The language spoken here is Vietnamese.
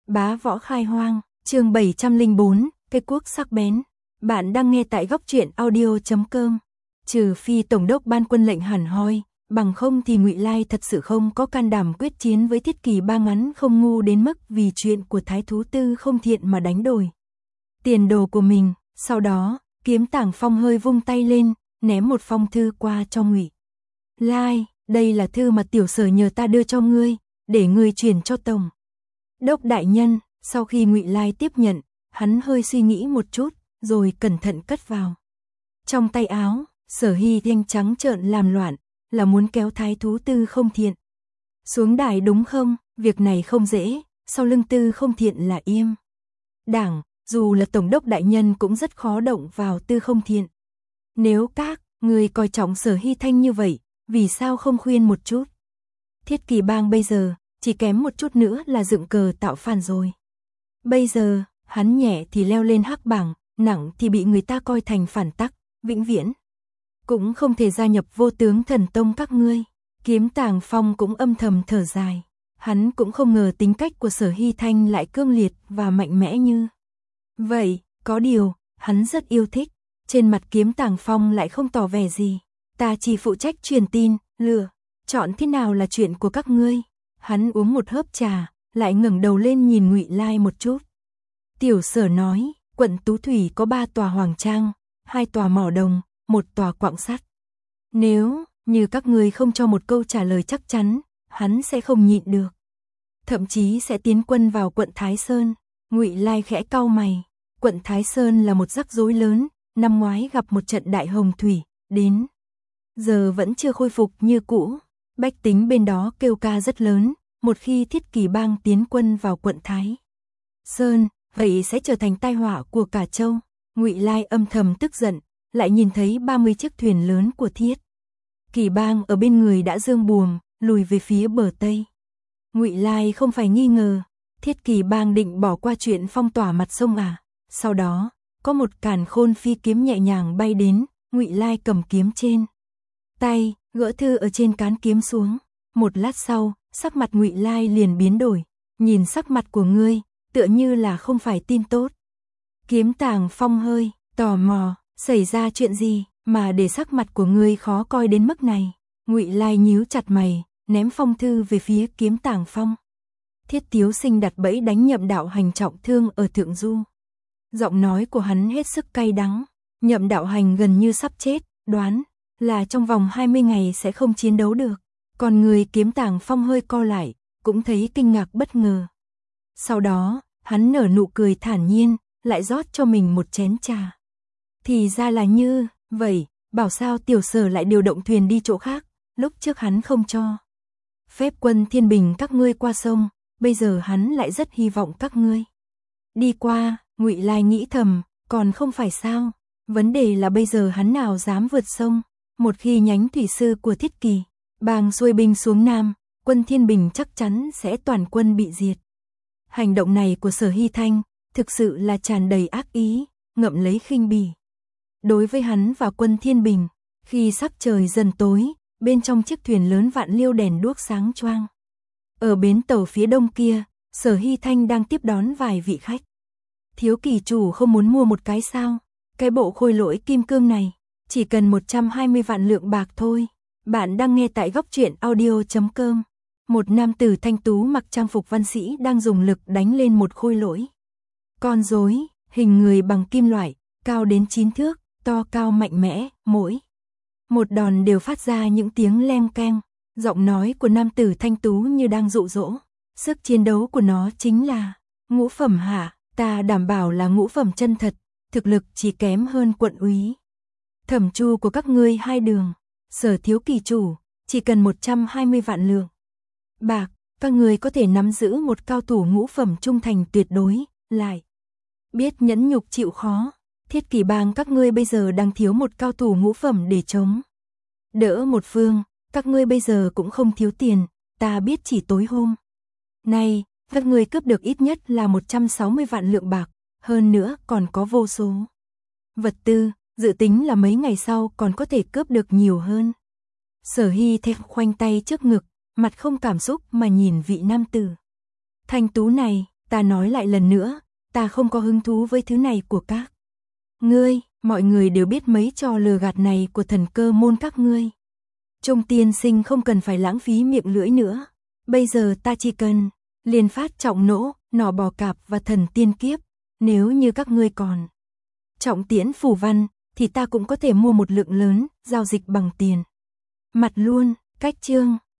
Bá võ khai hoang, chương 704, cây cuốc sắc bén. Bạn đang nghe tại góc truyện audio.com. Trừ phi tổng đốc ban quân lệnh hẳn hoi, bằng không thì Ngụy Lai thật sự không có can đảm quyết chiến với Thiết Kỳ Bang, ngắn không ngu đến mức vì chuyện của Thái thú Tư Không Thiện mà đánh đổi tiền đồ của mình. Sau đó, Kiếm Tàng Phong hơi vung tay lên, ném một phong thư qua cho Ngụy Lai. Đây là thư mà tiểu sở nhờ ta đưa cho ngươi, để ngươi truyền cho tổng đốc đại nhân. Sau khi Ngụy Lai tiếp nhận, hắn hơi suy nghĩ một chút, rồi cẩn thận cất vào trong tay áo. Sở Hy Thanh trắng trợn làm loạn, là muốn kéo Thái thú Tư Không Thiện xuống đài đúng không? Việc này không dễ, sau lưng Tư Không Thiện là Yêm Đảng, dù là tổng đốc đại nhân cũng rất khó động vào Tư Không Thiện. Nếu các người coi trọng Sở Hy Thanh như vậy, vì sao không khuyên một chút? Thiết Kỳ Bang bây giờ chỉ kém một chút nữa là dựng cờ tạo phản rồi. Bây giờ, hắn nhẹ thì leo lên hắc bảng, nặng thì bị người ta coi thành phản tắc, vĩnh viễn cũng không thể gia nhập Vô Tướng Thần Tông các ngươi. Kiếm Tàng Phong cũng âm thầm thở dài. Hắn cũng không ngờ tính cách của Sở Hy Thanh lại cương liệt và mạnh mẽ như vậy. Có điều, hắn rất yêu thích. Trên mặt Kiếm Tàng Phong lại không tỏ vẻ gì. Ta chỉ phụ trách truyền tin, lựa chọn thế nào là chuyện của các ngươi. Hắn uống một hớp trà, lại ngẩng đầu lên nhìn Ngụy Lai một chút. Tiểu Sở nói, quận Tú Thủy có 3 tòa hoàng trang, 2 tòa mỏ đồng, 1 tòa quặng sắt. Nếu như các ngươi không cho một câu trả lời chắc chắn, hắn sẽ không nhịn được, thậm chí sẽ tiến quân vào quận Thái Sơn. Ngụy Lai khẽ cau mày. Quận Thái Sơn là một rắc rối lớn, năm ngoái gặp một trận đại hồng thủy, đến giờ vẫn chưa khôi phục như cũ. Bách tính bên đó kêu ca rất lớn, một khi Thiết Kỳ Bang tiến quân vào quận Thái Sơn, vậy sẽ trở thành tai họa của cả châu. Ngụy Lai âm thầm tức giận, lại nhìn thấy 30 chiếc thuyền lớn của Thiết Kỳ Bang ở bên người đã dương buồm lùi về phía bờ Tây. Ngụy Lai không phải nghi ngờ Thiết Kỳ Bang định bỏ qua chuyện phong tỏa mặt sông à? Sau đó, có một càn khôn phi kiếm nhẹ nhàng bay đến. Ngụy Lai cầm kiếm trên tay, gỡ thư ở trên cán kiếm xuống. Một lát sau, sắc mặt Ngụy Lai liền biến đổi. Nhìn sắc mặt của ngươi, tựa như là không phải tin tốt. Kiếm Tàng Phong hơi tò mò, xảy ra chuyện gì mà để sắc mặt của ngươi khó coi đến mức này? Ngụy Lai nhíu chặt mày, ném phong thư về phía Kiếm Tàng Phong. Thiết Tiếu Sinh đặt bẫy đánh Nhậm Đạo Hành trọng thương ở Thượng Du. Giọng nói của hắn hết sức cay đắng. Nhậm Đạo Hành gần như sắp chết, đoán là trong vòng 20 ngày sẽ không chiến đấu được. Còn người Kiếm Tàng Phong hơi co lại, cũng thấy kinh ngạc bất ngờ. Sau đó, hắn nở nụ cười thản nhiên, lại rót cho mình một chén trà. Thì ra là như vậy, bảo sao Tiểu Sở lại điều động thuyền đi chỗ khác, lúc trước hắn không cho phép quân Thiên Bình các ngươi qua sông, bây giờ hắn lại rất hy vọng các ngươi đi qua. Ngụy Lai nghĩ thầm, còn không phải sao? Vấn đề là bây giờ hắn nào dám vượt sông? Một khi nhánh thủy sư của Thiết Kỳ Bang xuôi binh xuống Nam, quân Thiên Bình chắc chắn sẽ toàn quân bị diệt. Hành động này của Sở Hy Thanh thực sự là tràn đầy ác ý, ngậm lấy khinh bỉ đối với hắn và quân Thiên Bình. Khi sắc trời dần tối, bên trong chiếc thuyền lớn vạn liêu đèn đuốc sáng choang. Ở bến tàu phía đông kia, Sở Hy Thanh đang tiếp đón vài vị khách. Thiếu kỳ chủ không muốn mua một cái sao? Cái bộ khôi lỗi kim cương này chỉ cần 120 vạn lượng bạc thôi. Bạn đang nghe tại góc truyện audio.com. Một nam tử thanh tú mặc trang phục văn sĩ đang dùng lực đánh lên một khôi lỗi con rối, hình người bằng kim loại, cao đến 9 thước, to cao mạnh mẽ, mỗi một đòn đều phát ra những tiếng leng keng. Giọng nói của nam tử thanh tú như đang dụ dỗ. Sức chiến đấu của nó chính là ngũ phẩm hả? Ta đảm bảo là ngũ phẩm chân thật, thực lực chỉ kém hơn quận úy Thẩm Chu của các ngươi 2 đường. Sở thiếu kỳ chủ, chỉ cần 120 vạn lượng bạc, các ngươi có thể nắm giữ một cao thủ ngũ phẩm trung thành tuyệt đối, lại biết nhẫn nhục chịu khó. Thiết Kỳ Bang các ngươi bây giờ đang thiếu một cao thủ ngũ phẩm để chống đỡ một phương, các ngươi bây giờ cũng không thiếu tiền. Ta biết chỉ tối hôm nay, các ngươi cướp được ít nhất là 160 vạn lượng bạc, hơn nữa còn có vô số vật tư, dự tính là mấy ngày sau còn có thể cướp được nhiều hơn. Sở Hy Thanh khoanh tay trước ngực, mặt không cảm xúc mà nhìn vị nam tử thanh tú này. Ta nói lại lần nữa, ta không có hứng thú với thứ này của các ngươi, mọi người đều biết mấy trò lừa gạt này của Thần Cơ môn các ngươi. Trung tiên sinh không cần phải lãng phí miệng lưỡi nữa. Bây giờ ta chỉ cần liền phát trọng nỗ, nỏ bò cạp và thần tiên kiếp. Nếu như các ngươi còn trọng tiễn phù văn, thì ta cũng có thể mua một lượng lớn, giao dịch bằng tiền mặt luôn. Cách chương